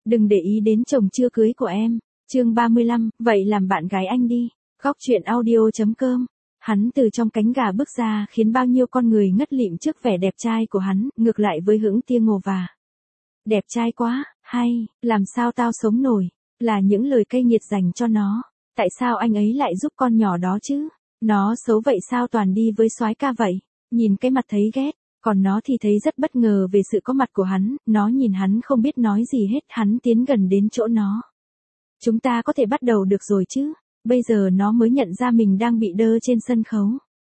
Đừng để ý đến chồng chưa cưới của em. Chương 35, vậy làm bạn gái anh đi. Góc truyện audio.com. Hắn từ trong cánh gà bước ra khiến bao nhiêu con người ngất lịm trước vẻ đẹp trai của hắn, ngược lại với Hững Tia Ngô và. Đẹp trai quá, hay, làm sao tao sống nổi, là những lời cay nghiệt dành cho nó. Tại sao anh ấy lại giúp con nhỏ đó chứ? Nó xấu vậy sao toàn đi với soái ca vậy? Nhìn cái mặt thấy ghét, còn nó thì thấy rất bất ngờ về sự có mặt của hắn, nó nhìn hắn không biết nói gì hết, hắn tiến gần đến chỗ nó. Chúng ta có thể bắt đầu được rồi chứ? Bây giờ nó mới nhận ra mình đang bị đơ trên sân khấu.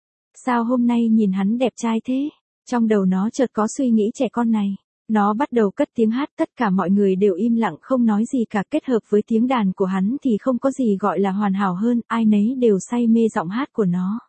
Sao hôm nay nhìn hắn đẹp trai thế? Trong đầu nó chợt có suy nghĩ trẻ con này. Nó bắt đầu cất tiếng hát, tất cả mọi người đều im lặng không nói gì cả, kết hợp với tiếng đàn của hắn thì không có gì gọi là hoàn hảo hơn, ai nấy đều say mê giọng hát của nó.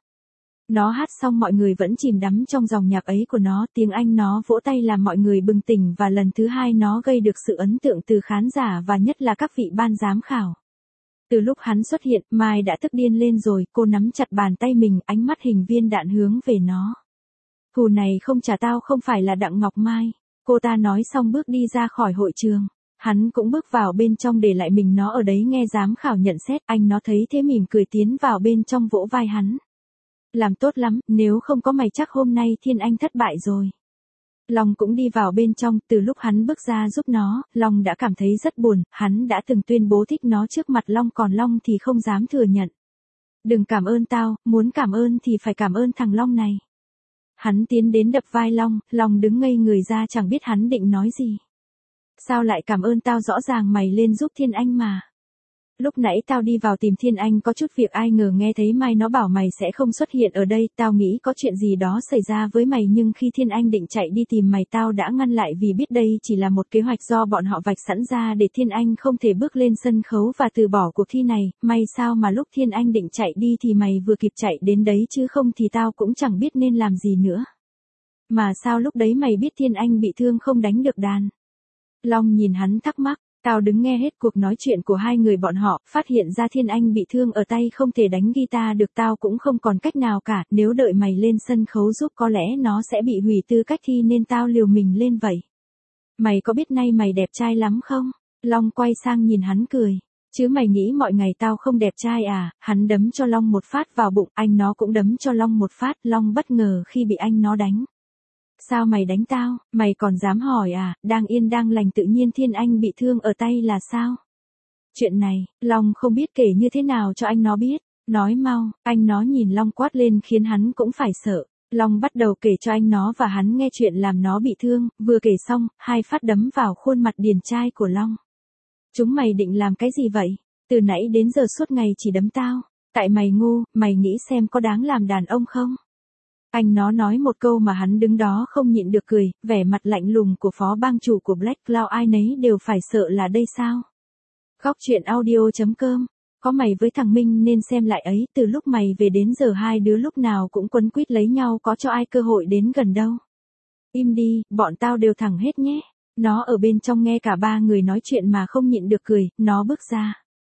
Nó hát xong mọi người vẫn chìm đắm trong dòng nhạc ấy của nó, tiếng Anh nó vỗ tay làm mọi người bừng tỉnh và lần thứ hai nó gây được sự ấn tượng từ khán giả và nhất là các vị ban giám khảo. Từ lúc hắn xuất hiện, Mai đã tức điên lên rồi, cô nắm chặt bàn tay mình, ánh mắt hình viên đạn hướng về nó. Thù này không trả tao không phải là Đặng Ngọc Mai. Cô ta nói xong bước đi ra khỏi hội trường. Hắn cũng bước vào bên trong để lại mình nó ở đấy nghe giám khảo nhận xét, anh nó thấy thế mỉm cười tiến vào bên trong vỗ vai hắn. Làm tốt lắm, nếu không có mày chắc hôm nay Thiên Anh thất bại rồi. Long cũng đi vào bên trong, từ lúc hắn bước ra giúp nó, Long đã cảm thấy rất buồn, hắn đã từng tuyên bố thích nó trước mặt Long còn Long thì không dám thừa nhận. Đừng cảm ơn tao, muốn cảm ơn thì phải cảm ơn thằng Long này. Hắn tiến đến đập vai Long, Long đứng ngây người ra chẳng biết hắn định nói gì. Sao lại cảm ơn tao, rõ ràng mày lên giúp Thiên Anh mà. Lúc nãy tao đi vào tìm Thiên Anh có chút việc, ai ngờ nghe thấy Mai nó bảo mày sẽ không xuất hiện ở đây, tao nghĩ có chuyện gì đó xảy ra với mày nhưng khi Thiên Anh định chạy đi tìm mày tao đã ngăn lại vì biết đây chỉ là một kế hoạch do bọn họ vạch sẵn ra để Thiên Anh không thể bước lên sân khấu và từ bỏ cuộc thi này, may sao mà lúc Thiên Anh định chạy đi thì mày vừa kịp chạy đến đấy chứ không thì tao cũng chẳng biết nên làm gì nữa. Mà sao lúc đấy mày biết Thiên Anh bị thương không đánh được đàn? Long nhìn hắn thắc mắc. Tao đứng nghe hết cuộc nói chuyện của hai người bọn họ, phát hiện ra Thiên Anh bị thương ở tay không thể đánh guitar được, tao cũng không còn cách nào cả, nếu đợi mày lên sân khấu giúp có lẽ nó sẽ bị hủy tư cách thi nên tao liều mình lên vậy. Mày có biết nay mày đẹp trai lắm không? Long quay sang nhìn hắn cười. Chứ mày nghĩ mọi ngày tao không đẹp trai à? Hắn đấm cho Long một phát vào bụng, anh nó cũng đấm cho Long một phát, Long bất ngờ khi bị anh nó đánh. Sao mày đánh tao, mày còn dám hỏi à, đang yên đang lành tự nhiên Thiên Anh bị thương ở tay là sao? Chuyện này, Long không biết kể như thế nào cho anh nó biết, nói mau, anh nó nhìn Long quát lên khiến hắn cũng phải sợ. Long bắt đầu kể cho anh nó và hắn nghe chuyện làm nó bị thương, vừa kể xong, hai phát đấm vào khuôn mặt điển trai của Long. Chúng mày định làm cái gì vậy? Từ nãy đến giờ suốt ngày chỉ đấm tao, tại mày ngu, mày nghĩ xem có đáng làm đàn ông không? Anh nó nói một câu mà hắn đứng đó không nhịn được cười, vẻ mặt lạnh lùng của phó bang chủ của Black Cloud ai nấy đều phải sợ là đây sao. Góc truyện audio.com, có mày với thằng Minh nên xem lại ấy, từ lúc mày về đến giờ hai đứa lúc nào cũng quấn quýt lấy nhau có cho ai cơ hội đến gần đâu. Im đi, bọn tao đều thẳng hết nhé. Nó ở bên trong nghe cả ba người nói chuyện mà không nhịn được cười, nó bước ra.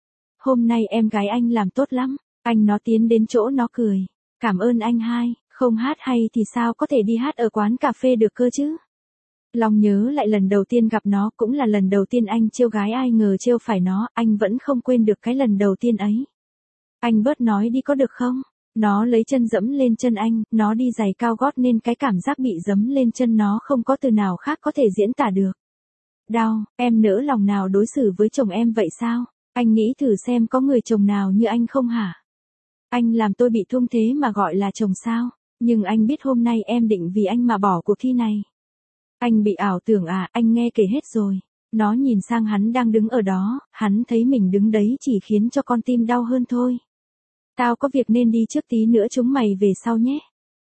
Hôm nay em gái anh làm tốt lắm, anh nó tiến đến chỗ nó cười. Cảm ơn anh hai. Không hát hay thì sao có thể đi hát ở quán cà phê được cơ chứ? Long nhớ lại lần đầu tiên gặp nó, cũng là lần đầu tiên anh trêu gái, ai ngờ trêu phải nó, anh vẫn không quên được cái lần đầu tiên ấy. Anh bớt nói đi có được không? Nó lấy chân dẫm lên chân anh, nó đi giày cao gót nên cái cảm giác bị dẫm lên chân nó không có từ nào khác có thể diễn tả được. Đau, em nỡ lòng nào đối xử với chồng em vậy sao? Anh nghĩ thử xem có người chồng nào như anh không hả? Anh làm tôi bị thương thế mà gọi là chồng sao? Nhưng anh biết hôm nay em định vì anh mà bỏ cuộc thi này. Anh bị ảo tưởng à, anh nghe kể hết rồi. Nó nhìn sang hắn đang đứng ở đó, hắn thấy mình đứng đấy chỉ khiến cho con tim đau hơn thôi. Tao có việc nên đi trước, tí nữa chúng mày về sau nhé.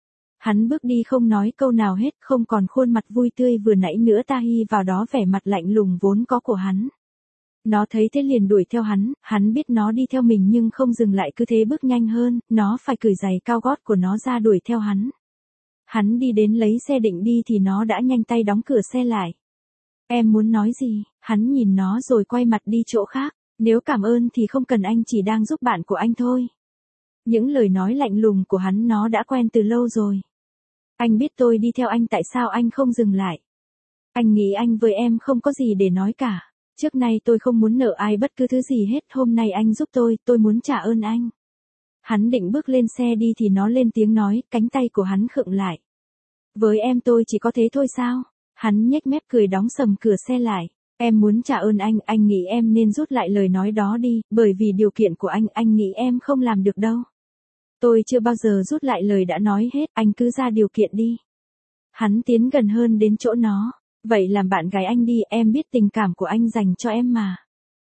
Hắn bước đi không nói câu nào hết, không còn khuôn mặt vui tươi vừa nãy nữa, ta hy vào đó vẻ mặt lạnh lùng vốn có của hắn. Nó thấy thế liền đuổi theo hắn biết nó đi theo mình nhưng không dừng lại, cứ thế bước nhanh hơn, nó phải cởi giày cao gót của nó ra đuổi theo hắn. Hắn đi đến lấy xe định đi thì nó đã nhanh tay đóng cửa xe lại. Em muốn nói gì? Hắn nhìn nó rồi quay mặt đi chỗ khác. Nếu cảm ơn thì không cần, anh chỉ đang giúp bạn của anh thôi. Những lời nói lạnh lùng của hắn nó đã quen từ lâu rồi. Anh biết tôi đi theo anh, tại sao anh không dừng lại? Anh nghĩ anh với em không có gì để nói cả. Trước nay tôi không muốn nợ ai bất cứ thứ gì hết, hôm nay anh giúp tôi muốn trả ơn anh. Hắn định bước lên xe đi thì nó lên tiếng nói, cánh tay của hắn khựng lại. Với em tôi chỉ có thế thôi sao? Hắn nhếch mép cười đóng sầm cửa xe lại. Em muốn trả ơn anh nghĩ em nên rút lại lời nói đó đi, bởi vì điều kiện của anh nghĩ em không làm được đâu. Tôi chưa bao giờ rút lại lời đã nói hết, anh cứ ra điều kiện đi. Hắn tiến gần hơn đến chỗ nó. Vậy làm bạn gái anh đi, em biết tình cảm của anh dành cho em mà.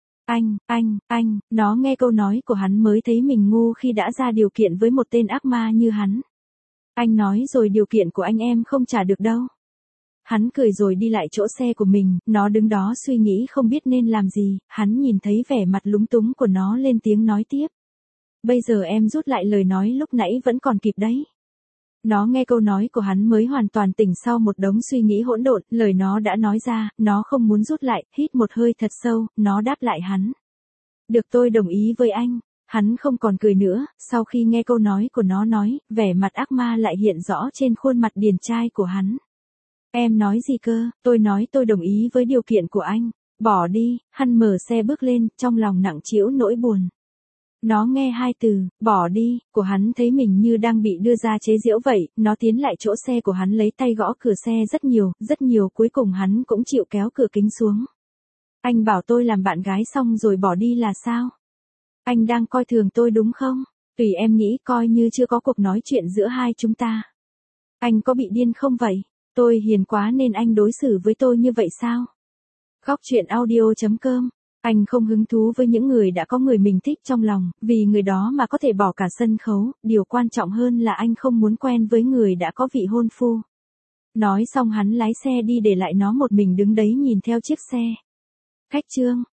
Nó nghe câu nói của hắn mới thấy mình ngu khi đã ra điều kiện với một tên ác ma như hắn. Anh nói rồi điều kiện của anh em không trả được đâu. Hắn cười rồi đi lại chỗ xe của mình, nó đứng đó suy nghĩ không biết nên làm gì, hắn nhìn thấy vẻ mặt lúng túng của nó lên tiếng nói tiếp. Bây giờ em rút lại lời nói lúc nãy vẫn còn kịp đấy. Nó nghe câu nói của hắn mới hoàn toàn tỉnh sau một đống suy nghĩ hỗn độn, lời nó đã nói ra, nó không muốn rút lại, hít một hơi thật sâu, nó đáp lại hắn. Được, tôi đồng ý với anh. Hắn không còn cười nữa, sau khi nghe câu nói của nó nói, vẻ mặt ác ma lại hiện rõ trên khuôn mặt điển trai của hắn. Em nói gì cơ? Tôi nói tôi đồng ý với điều kiện của anh. Bỏ đi. Hắn mở xe bước lên, trong lòng nặng trĩu nỗi buồn. Nó nghe hai từ, bỏ đi, của hắn thấy mình như đang bị đưa ra chế giễu vậy, nó tiến lại chỗ xe của hắn lấy tay gõ cửa xe rất nhiều, cuối cùng hắn cũng chịu kéo cửa kính xuống. Anh bảo tôi làm bạn gái xong rồi bỏ đi là sao? Anh đang coi thường tôi đúng không? Tùy em nghĩ, coi như chưa có cuộc nói chuyện giữa hai chúng ta. Anh có bị điên không vậy? Tôi hiền quá nên anh đối xử với tôi như vậy sao? Góc truyện audio.com. Anh không hứng thú với những người đã có người mình thích trong lòng, vì người đó mà có thể bỏ cả sân khấu, điều quan trọng hơn là anh không muốn quen với người đã có vị hôn phu. Nói xong hắn lái xe đi để lại nó một mình đứng đấy nhìn theo chiếc xe. Khách trương.